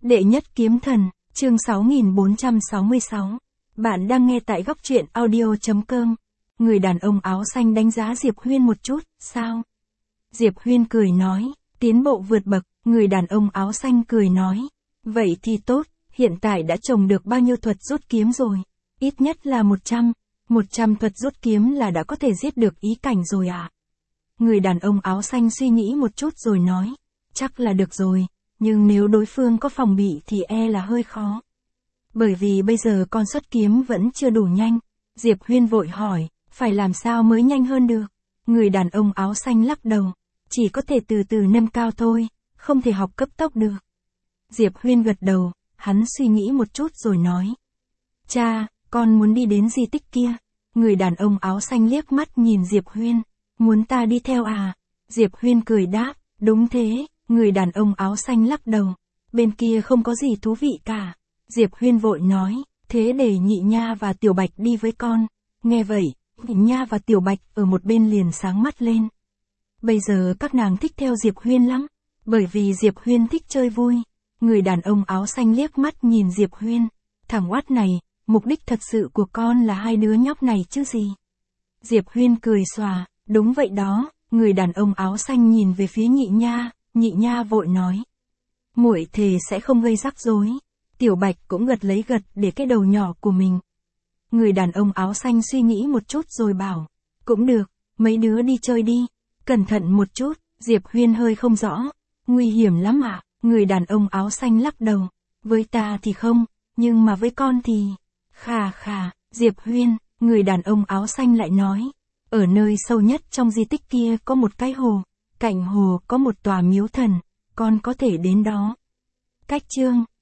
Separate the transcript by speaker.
Speaker 1: Đệ nhất kiếm thần, chương 6466. Bạn đang nghe tại góc truyện audio.com. Người đàn ông áo xanh đánh giá Diệp Huyên một chút, sao? Diệp Huyên cười nói, tiến bộ vượt bậc, người đàn ông áo xanh cười nói. Vậy thì tốt, hiện tại đã trồng được bao nhiêu thuật rút kiếm rồi? Ít nhất là 100. 100 thuật rút kiếm là đã có thể giết được ý cảnh rồi à? Người đàn ông áo xanh suy nghĩ một chút rồi nói, chắc là được rồi. Nhưng nếu đối phương có phòng bị thì là hơi khó. Bởi vì bây giờ con xuất kiếm vẫn chưa đủ nhanh. Diệp Huyên vội hỏi, phải làm sao mới nhanh hơn được? Người đàn ông áo xanh lắc đầu, chỉ có thể từ từ nâng cao thôi, không thể học cấp tốc được. Diệp Huyên gật đầu, hắn suy nghĩ một chút rồi nói. Cha, con muốn đi đến di tích kia. Người đàn ông áo xanh liếc mắt nhìn Diệp Huyên, muốn ta đi theo à? Diệp Huyên cười đáp, đúng thế. Người đàn ông áo xanh lắc đầu, bên kia không có gì thú vị cả. Diệp Huyên vội nói, thế để Nhị Nha và Tiểu Bạch đi với con. Nghe vậy, Nhị Nha và Tiểu Bạch ở một bên liền sáng mắt lên. Bây giờ các nàng thích theo Diệp Huyên lắm, bởi vì Diệp Huyên thích chơi vui. Người đàn ông áo xanh liếc mắt nhìn Diệp Huyên, thằng oát này, mục đích thật sự của con là hai đứa nhóc này chứ gì. Diệp Huyên cười xòa, đúng vậy đó. Người đàn ông áo xanh nhìn về phía Nhị Nha. Nhị Nha vội nói, muội thề sẽ không gây rắc rối. Tiểu Bạch cũng gật lấy gật để cái đầu nhỏ của mình. Người đàn ông áo xanh suy nghĩ một chút rồi bảo, cũng được, mấy đứa đi chơi đi, cẩn thận một chút. Diệp Huyên hơi không rõ, nguy hiểm lắm ạ. Người đàn ông áo xanh lắc đầu, với ta thì không, nhưng mà với con thì... Khà khà, Diệp Huyên, người đàn ông áo xanh lại nói, ở nơi sâu nhất trong di tích kia có một cái hồ. Cạnh hồ có một tòa miếu thần, con có thể đến đó. Cách chương